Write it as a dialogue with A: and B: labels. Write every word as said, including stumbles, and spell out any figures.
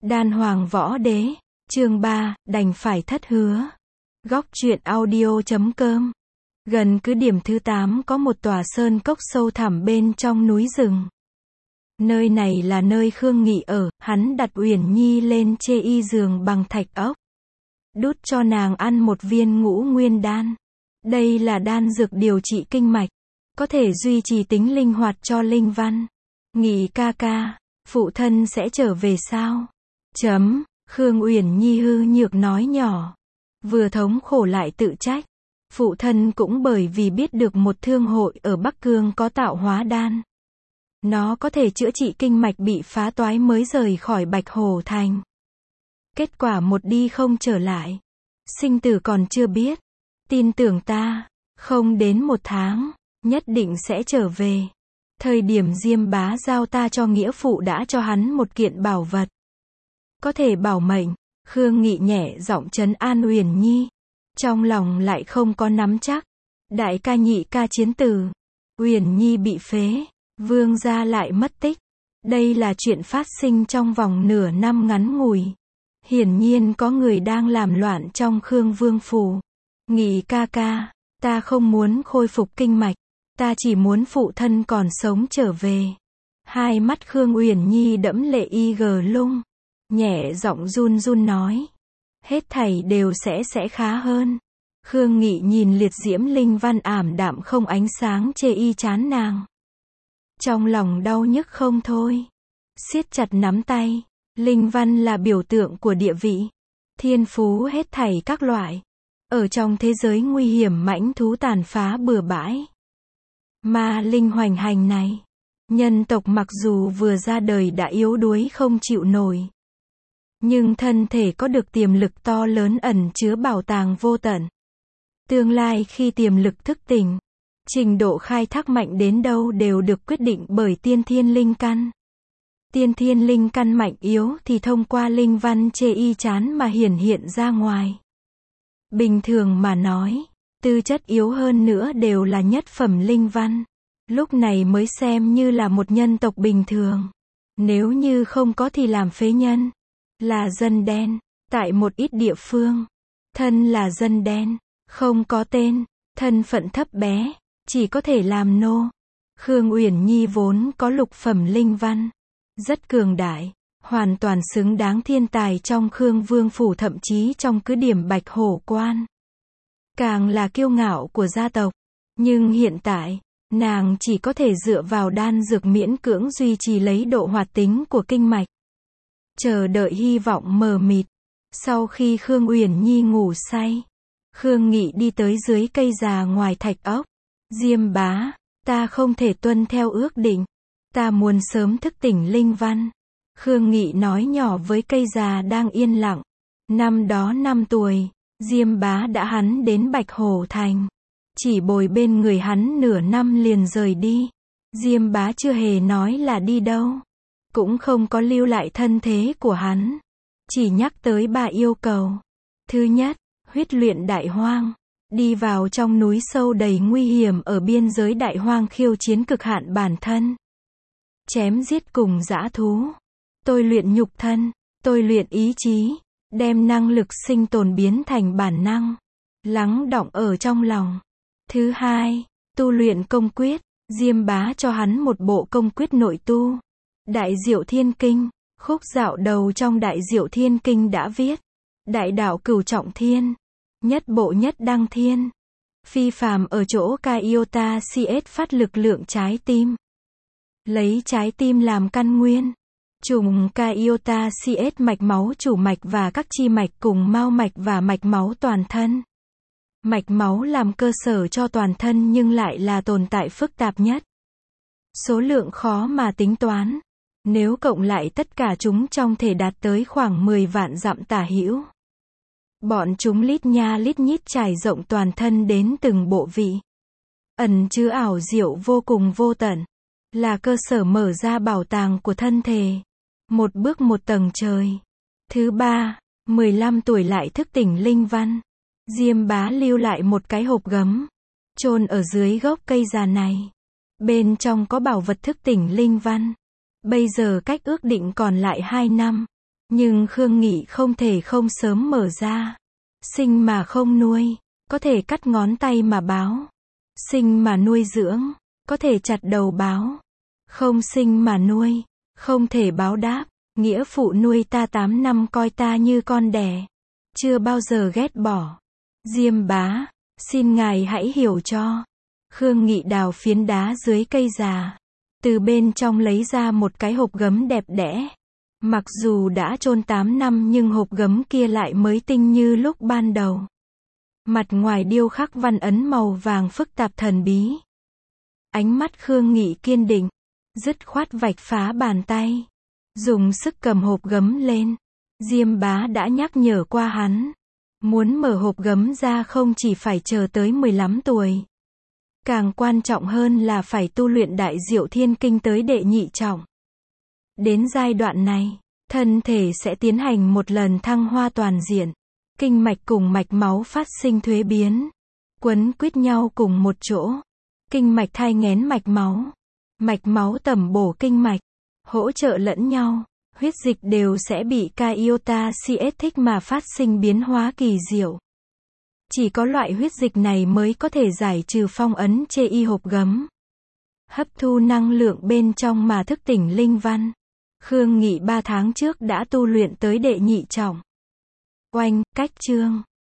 A: Đan Hoàng Võ Đế, chương ba, đành phải thất hứa. Góc truyện audio chấm com. Gần cứ điểm thứ tám có một tòa sơn cốc sâu thẳm bên trong núi rừng. Nơi này là nơi Khương Nghị ở, hắn đặt Uyển Nhi lên chê y giường bằng thạch ốc. Đút cho nàng ăn một viên ngũ nguyên đan. Đây là đan dược điều trị kinh mạch, có thể duy trì tính linh hoạt cho linh văn. Nghị ca ca, phụ thân sẽ trở về sao? Chấm, Khương Uyển Nhi hư nhược nói nhỏ. Vừa thống khổ lại tự trách. Phụ thân cũng bởi vì biết được một thương hội ở Bắc Cương có tạo hóa đan. Nó có thể chữa trị kinh mạch bị phá toái mới rời khỏi Bạch Hổ Thành. Kết quả một đi không trở lại. Sinh tử còn chưa biết. Tin tưởng ta, không đến một tháng, nhất định sẽ trở về. Thời điểm Diêm Bá giao ta cho nghĩa phụ đã cho hắn một kiện bảo vật. Có thể bảo mệnh, Khương Nghị nhẹ giọng trấn an Uyển Nhi. Trong lòng lại không có nắm chắc. Đại ca nhị ca chiến tử. Uyển Nhi bị phế. Vương gia lại mất tích. Đây là chuyện phát sinh trong vòng nửa năm ngắn ngủi. Hiển nhiên có người đang làm loạn trong Khương Vương phủ. Nghị ca ca, ta không muốn khôi phục kinh mạch. Ta chỉ muốn phụ thân còn sống trở về. Hai mắt Khương Uyển Nhi đẫm lệ y gờ lung. Nhẹ giọng run run nói. Hết thảy đều sẽ sẽ khá hơn. Khương Nghị nhìn liệt diễm linh văn ảm đạm không ánh sáng chê y chán nàng. Trong lòng đau nhức không thôi. Siết chặt nắm tay. Linh văn là biểu tượng của địa vị. Thiên phú hết thảy các loại. Ở trong thế giới nguy hiểm mãnh thú tàn phá bừa bãi. Ma linh hoành hành này. Nhân tộc mặc dù vừa ra đời đã yếu đuối không chịu nổi. Nhưng thân thể có được tiềm lực to lớn ẩn chứa bảo tàng vô tận. Tương lai khi tiềm lực thức tỉnh, trình độ khai thác mạnh đến đâu đều được quyết định bởi tiên thiên linh căn. Tiên thiên linh căn mạnh yếu thì thông qua linh văn chê y chán mà hiển hiện ra ngoài. Bình thường mà nói, tư chất yếu hơn nữa đều là nhất phẩm linh văn. Lúc này mới xem như là một nhân tộc bình thường. Nếu như không có thì làm phế nhân. Là dân đen. Tại một ít địa phương, thân là dân đen, không có tên, thân phận thấp bé, chỉ có thể làm nô. Khương Uyển Nhi vốn có lục phẩm linh văn, rất cường đại, hoàn toàn xứng đáng thiên tài trong Khương Vương phủ, thậm chí trong cứ điểm Bạch Hổ Quan. Càng là kiêu ngạo của gia tộc. Nhưng hiện tại, nàng chỉ có thể dựa vào đan dược miễn cưỡng duy trì lấy độ hoạt tính của kinh mạch. Chờ đợi hy vọng mờ mịt. Sau khi Khương Uyển Nhi ngủ say, Khương Nghị đi tới dưới cây già ngoài thạch ốc. Diêm bá, ta không thể tuân theo ước định. Ta muốn sớm thức tỉnh linh văn. Khương Nghị nói nhỏ với cây già đang yên lặng. Năm đó năm tuổi, Diêm bá đã hắn đến Bạch Hổ Thành. Chỉ bồi bên người hắn nửa năm liền rời đi. Diêm bá chưa hề nói là đi đâu. Cũng không có lưu lại thân thế của hắn. Chỉ nhắc tới ba yêu cầu. Thứ nhất, huyết luyện đại hoang. Đi vào trong núi sâu đầy nguy hiểm ở biên giới đại hoang khiêu chiến cực hạn bản thân. Chém giết cùng dã thú. Tôi luyện nhục thân. Tôi luyện ý chí. Đem năng lực sinh tồn biến thành bản năng. Lắng đọng ở trong lòng. Thứ hai, tu luyện công quyết. Diêm bá cho hắn một bộ công quyết nội tu. Đại Diệu Thiên Kinh, khúc dạo đầu trong Đại Diệu Thiên Kinh đã viết. Đại đạo cửu trọng thiên. Nhất bộ nhất đăng thiên. Phi phàm ở chỗ Kaiota cs phát lực lượng trái tim. Lấy trái tim làm căn nguyên. Trùng Kaiota cs mạch máu chủ mạch và các chi mạch cùng mao mạch và mạch máu toàn thân. Mạch máu làm cơ sở cho toàn thân nhưng lại là tồn tại phức tạp nhất. Số lượng khó mà tính toán. Nếu cộng lại tất cả chúng trong thể đạt tới khoảng mười vạn dặm tả hữu. Bọn chúng lít nha lít nhít trải rộng toàn thân đến từng bộ vị. Ẩn chứa ảo diệu vô cùng vô tận. Là cơ sở mở ra bảo tàng của thân thể. Một bước một tầng trời. Thứ ba, mười lăm tuổi lại thức tỉnh linh văn. Diêm bá lưu lại một cái hộp gấm. Chôn ở dưới gốc cây già này. Bên trong có bảo vật thức tỉnh linh văn. Bây giờ cách ước định còn lại hai năm. Nhưng Khương Nghị không thể không sớm mở ra. Sinh mà không nuôi, có thể cắt ngón tay mà báo. Sinh mà nuôi dưỡng, có thể chặt đầu báo. Không sinh mà nuôi, không thể báo đáp. Nghĩa phụ nuôi ta tám năm coi ta như con đẻ. Chưa bao giờ ghét bỏ. Diêm bá, xin ngài hãy hiểu cho. Khương Nghị đào phiến đá dưới cây già. Từ bên trong lấy ra một cái hộp gấm đẹp đẽ. Mặc dù đã chôn tám năm nhưng hộp gấm kia lại mới tinh như lúc ban đầu. Mặt ngoài điêu khắc văn ấn màu vàng phức tạp thần bí. Ánh mắt Khương Nghị kiên định, dứt khoát vạch phá bàn tay. Dùng sức cầm hộp gấm lên. Diêm bá đã nhắc nhở qua hắn. Muốn mở hộp gấm ra không chỉ phải chờ tới mười lăm tuổi. Càng quan trọng hơn là phải tu luyện đại diệu thiên kinh tới đệ nhị trọng. Đến giai đoạn này, thân thể sẽ tiến hành một lần thăng hoa toàn diện. Kinh mạch cùng mạch máu phát sinh thuế biến. Quấn quýt nhau cùng một chỗ. Kinh mạch thai nghén mạch máu. Mạch máu tẩm bổ kinh mạch. Hỗ trợ lẫn nhau. Huyết dịch đều sẽ bị Kaiota Cs thích mà phát sinh biến hóa kỳ diệu. Chỉ có loại huyết dịch này mới có thể giải trừ phong ấn chê y hộp gấm. Hấp thu năng lượng bên trong mà thức tỉnh linh văn. Khương Nghị ba tháng trước đã tu luyện tới đệ nhị trọng. Oanh, cách chương.